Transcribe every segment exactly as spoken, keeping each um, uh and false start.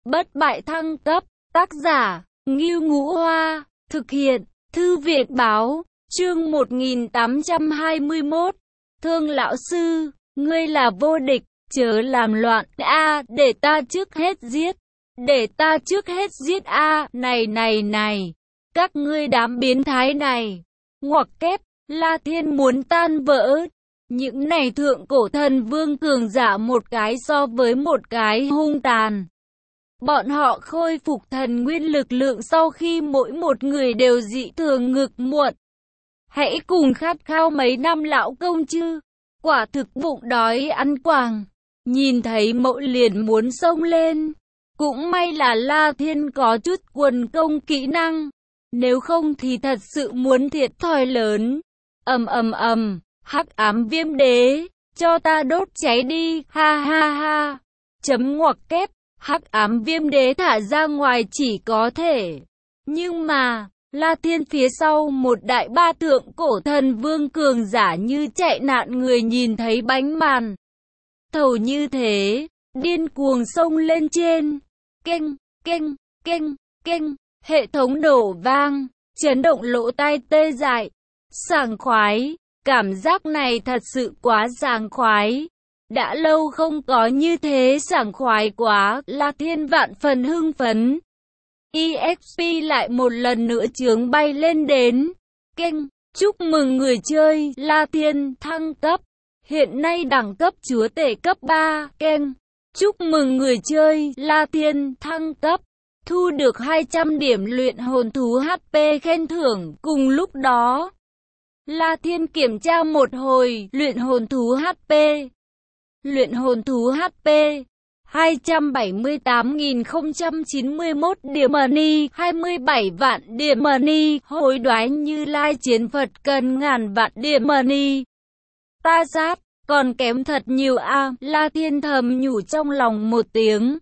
Bất bại thăng cấp, tác giả, Ngưu Ngũ Hoa, thực hiện, Thư viện Báo, chương một nghìn tám trăm hai mươi mốt. Thương lão sư, ngươi là vô địch, chớ làm loạn, a để ta trước hết giết, để ta trước hết giết a này này này, các ngươi đám biến thái này, ngoặc kép, La Thiên muốn tan vỡ. Những này thượng cổ thần vương cường giả một cái so với một cái hung tàn. Bọn họ khôi phục thần nguyên lực lượng sau khi mỗi một người đều dị thường ngực muộn. Hãy cùng khát khao mấy năm lão công chứ. Quả thực bụng đói ăn quàng. Nhìn thấy mẫu liền muốn xông lên. Cũng may là La Thiên có chút quần công kỹ năng. Nếu không thì thật sự muốn thiệt thòi lớn. Ầm ầm ầm. Hắc ám viêm đế, cho ta đốt cháy đi, ha ha ha. Chấm ngoặc kép, hắc ám viêm đế thả ra ngoài chỉ có thể. Nhưng mà, La Thiên phía sau một đại ba thượng cổ thần vương cường giả như chạy nạn người nhìn thấy bánh màn. Thầu như thế, điên cuồng xông lên trên. Keng, keng, keng, keng, hệ thống đổ vang, chấn động lỗ tai tê dại, sảng khoái. Cảm giác này thật sự quá sảng khoái. Đã lâu không có như thế sảng khoái quá, La Thiên vạn phần hưng phấn. e ích pê lại một lần nữa chướng bay lên đến. Keng, chúc mừng người chơi, La Thiên thăng cấp. Hiện nay đẳng cấp chúa tể cấp ba. Keng, chúc mừng người chơi, La Thiên thăng cấp. Thu được hai trăm điểm luyện hồn thú hát pê khen thưởng. Cùng lúc đó, La Thiên kiểm tra một hồi, luyện hồn thú hát pê. Luyện hồn thú hát pê, hai trăm bảy mươi tám nghìn không trăm chín mươi mốt điểm money, hai mươi bảy vạn điểm money, hối đoái Như Lai chiến Phật cần ngàn vạn điểm money. Ta sát, còn kém thật nhiều a, La Thiên thầm nhủ trong lòng một tiếng.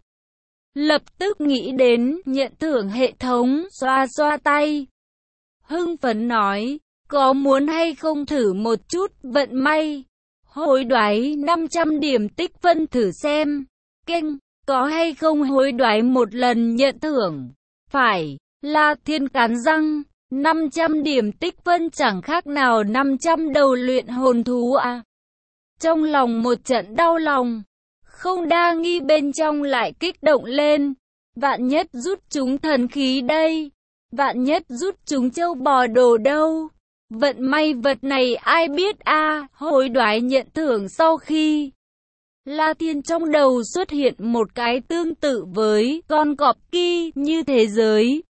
Lập tức nghĩ đến, nhận thưởng hệ thống, xoa xoa tay. Hưng phấn nói. Có muốn hay không thử một chút vận may? Hối đoái năm trăm điểm tích phân thử xem. Keng, có hay không hối đoái một lần nhận thưởng? Phải, La Thiên cắn răng. năm trăm điểm tích phân chẳng khác nào năm trăm đầu luyện hồn thú à. Trong lòng một trận đau lòng. Không đa nghi bên trong lại kích động lên. Vạn nhất rút chúng thần khí đây. Vạn nhất rút chúng châu bò đồ đâu. Vận may vật này ai biết a à, hối đoái nhận thưởng sau khi La Thiên trong đầu xuất hiện một cái tương tự với con cọp ki như thế giới.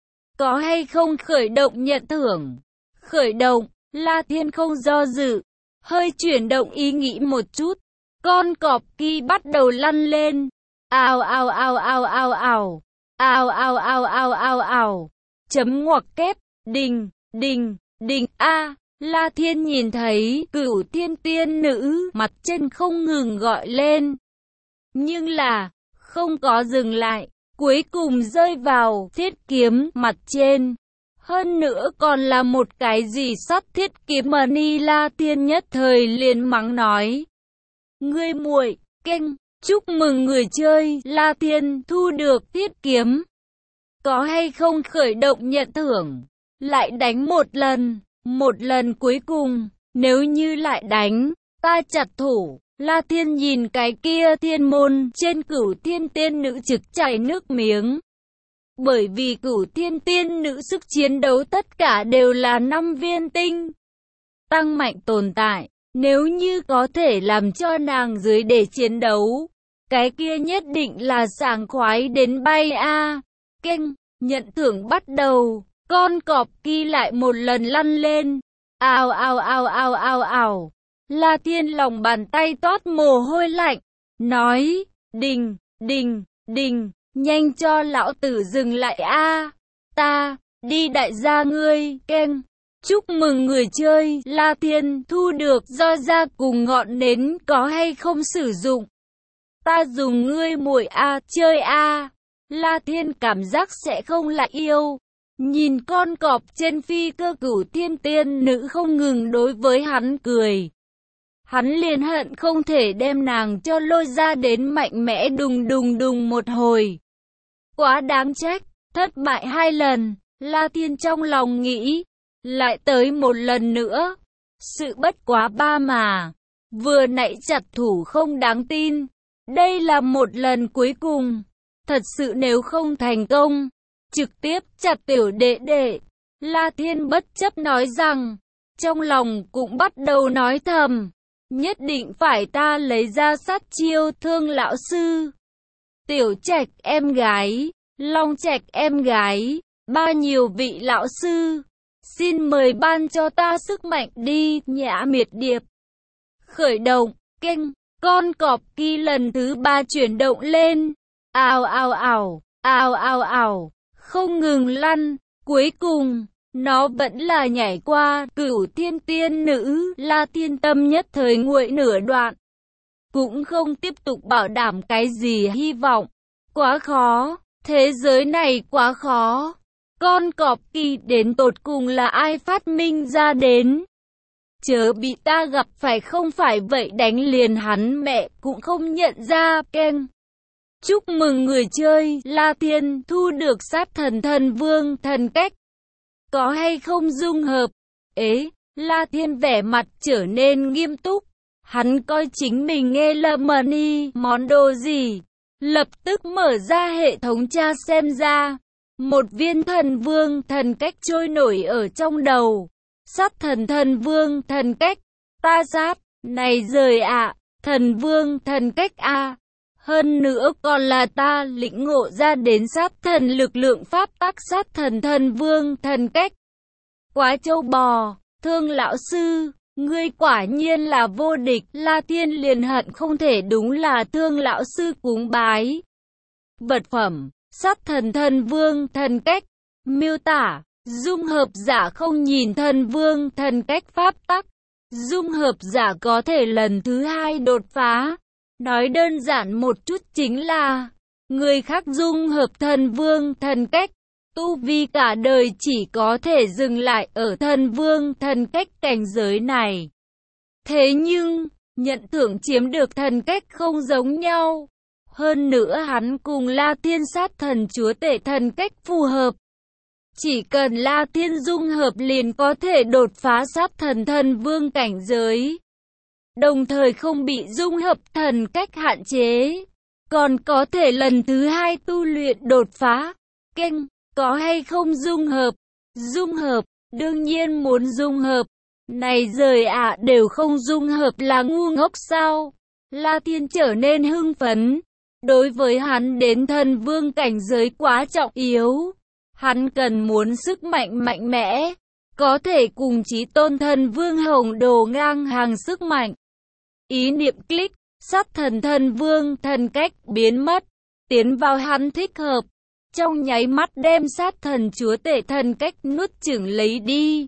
Có hay không khởi động nhận thưởng? Khởi động, La Thiên không do dự, hơi chuyển động ý nghĩ một chút. Con cọp ki bắt đầu lăn lên. Ào ào ào ào ào ào. Ào ào ào ào ào ào. Chấm ngoặc kép, đình, đình. Đình A, La Thiên nhìn thấy Cửu Thiên tiên nữ mặt trên không ngừng gọi lên. Nhưng là, không có dừng lại, cuối cùng rơi vào thiết kiếm mặt trên. Hơn nữa còn là một cái gì sắt thiết kiếm mà Ni La Thiên nhất thời liền mắng nói. Ngươi muội, keng, chúc mừng người chơi, La Thiên thu được thiết kiếm. Có hay không khởi động nhận thưởng? Lại đánh một lần, một lần cuối cùng, nếu như lại đánh, ta chặt thủ. La Thiên nhìn cái kia thiên môn trên Cửu Thiên tiên nữ trực chảy nước miếng. Bởi vì Cửu Thiên tiên nữ sức chiến đấu tất cả đều là năm viên tinh. Tăng mạnh tồn tại, nếu như có thể làm cho nàng dưới để chiến đấu, cái kia nhất định là sảng khoái đến bay a. À. Keng, nhận thưởng bắt đầu. Con cọp ki lại một lần lăn lên. Ào ào ào ào ào ào. La Thiên lòng bàn tay toát mồ hôi lạnh. Nói, đình, đình, đình, nhanh cho lão tử dừng lại a. Ta, đi đại gia ngươi, keng. Chúc mừng người chơi, La Thiên thu được do ra cùng ngọn nến có hay không sử dụng. Ta dùng ngươi muội a, chơi a. La Thiên cảm giác sẽ không lại yêu. Nhìn con cọp trên phi cơ Cửu Thiên tiên nữ không ngừng đối với hắn cười. Hắn liền hận không thể đem nàng cho lôi ra đến mạnh mẽ đùng đùng đùng một hồi. Quá đáng trách, thất bại hai lần, La Thiên trong lòng nghĩ, lại tới một lần nữa. Sự bất quá ba mà, vừa nãy chặt thủ không đáng tin. Đây là một lần cuối cùng, thật sự nếu không thành công, trực tiếp chặt tiểu đệ đệ. La Thiên bất chấp nói rằng, trong lòng cũng bắt đầu nói thầm, nhất định phải ta lấy ra sát chiêu Thương lão sư. Tiểu Trạch em gái, Long Trạch em gái, ba nhiều vị lão sư, xin mời ban cho ta sức mạnh đi. Nhã Miệt Điệp khởi động, kênh, con cọp kỳ lần thứ ba chuyển động lên, ào ào ào, ào ào ào, không ngừng lăn, cuối cùng, nó vẫn là nhảy qua Cửu Thiên Tiên Nữ. La Thiên tâm nhất thời nguội nửa đoạn, cũng không tiếp tục bảo đảm cái gì hy vọng, quá khó, thế giới này quá khó. Con cọp kỳ đến tột cùng là ai phát minh ra đến? Chớ bị ta gặp phải không phải vậy đánh liền hắn mẹ cũng không nhận ra. Keng. Chúc mừng người chơi, La Thiên thu được sát thần thần vương thần cách. Có hay không dung hợp? Ế, La Thiên vẻ mặt trở nên nghiêm túc. Hắn coi chính mình nghe là money, món đồ gì? Lập tức mở ra hệ thống tra xem ra. Một viên thần vương thần cách trôi nổi ở trong đầu. Sát thần thần vương thần cách. Ta sát, này rời ạ, à, thần vương thần cách a à. Hơn nữa còn là ta lĩnh ngộ ra đến sát thần lực lượng pháp tắc sát thần thần vương thần cách. Quá châu bò, Thương lão sư, ngươi quả nhiên là vô địch. La Thiên liền hận không thể đúng là Thương lão sư cúng bái. Vật phẩm, sát thần thần vương thần cách. Miêu tả, dung hợp giả không nhìn thần vương thần cách pháp tắc. Dung hợp giả có thể lần thứ hai đột phá. Nói đơn giản một chút chính là, người khác dung hợp thần vương thần cách, tu vi cả đời chỉ có thể dừng lại ở thần vương thần cách cảnh giới này. Thế nhưng, nhận thưởng chiếm được thần cách không giống nhau. Hơn nữa hắn cùng La Thiên sát thần chúa tể thần cách phù hợp. Chỉ cần La Thiên dung hợp liền có thể đột phá sát thần thần vương cảnh giới. Đồng thời không bị dung hợp thần cách hạn chế. Còn có thể lần thứ hai tu luyện đột phá. Kênh, có hay không dung hợp? Dung hợp, đương nhiên muốn dung hợp. Này rời ạ à, đều không dung hợp là ngu ngốc sao? La Thiên trở nên hưng phấn. Đối với hắn đến thần vương cảnh giới quá trọng yếu. Hắn cần muốn sức mạnh mạnh mẽ. Có thể cùng chí tôn thần vương hồng đồ ngang hàng sức mạnh. Ý niệm click, sát thần thần vương thần cách biến mất. Tiến vào hắn thích hợp. Trong nháy mắt đem sát thần chúa tể thần cách nuốt chửng lấy đi.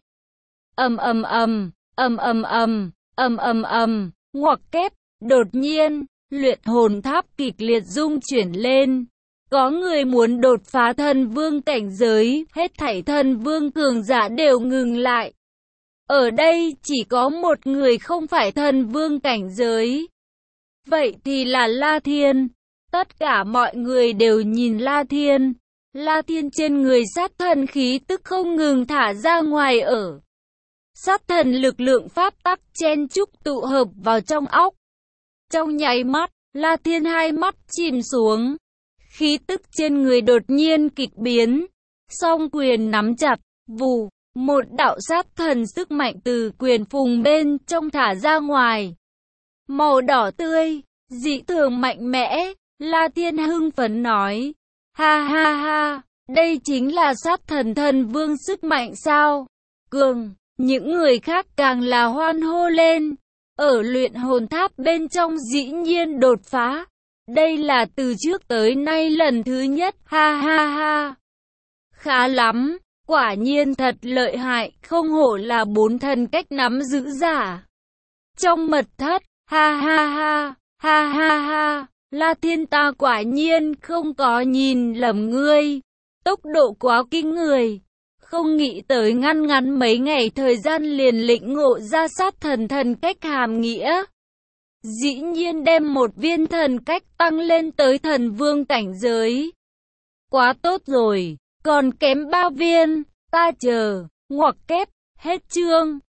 Ầm ầm ầm, ầm ầm ầm, ầm ầm ầm, ngoặc kép, đột nhiên, luyện hồn tháp kịch liệt rung chuyển lên. Có người muốn đột phá thần vương cảnh giới, hết thảy thần vương cường giả đều ngừng lại. Ở đây chỉ có một người không phải thần vương cảnh giới. Vậy thì là La Thiên. Tất cả mọi người đều nhìn La Thiên. La Thiên trên người sát thần khí tức không ngừng thả ra ngoài ở. Sát thần lực lượng pháp tắc chen chúc tụ hợp vào trong óc. Trong nháy mắt, La Thiên hai mắt chìm xuống. Khí tức trên người đột nhiên kịch biến. Song quyền nắm chặt, vù, một đạo sát thần sức mạnh từ quyền phùng bên trong thả ra ngoài. Màu đỏ tươi, dị thường mạnh mẽ, La Thiên hưng phấn nói. Ha ha ha, đây chính là sát thần thần vương sức mạnh sao? Cường, những người khác càng là hoan hô lên. Ở luyện hồn tháp bên trong dĩ nhiên đột phá. Đây là từ trước tới nay lần thứ nhất, ha ha ha. Khá lắm, quả nhiên thật lợi hại, không hổ là bốn thần cách nắm giữ giả. Trong mật thất, ha ha ha, ha ha ha, La Thiên ta quả nhiên không có nhìn lầm ngươi. Tốc độ quá kinh người. Không nghĩ tới ngăn ngắn mấy ngày thời gian liền lĩnh ngộ ra sát thần thần cách hàm nghĩa. Dĩ nhiên đem một viên thần cách tăng lên tới thần vương cảnh giới. Quá tốt rồi, còn kém ba viên, ta chờ, ngoặc kép, hết chương.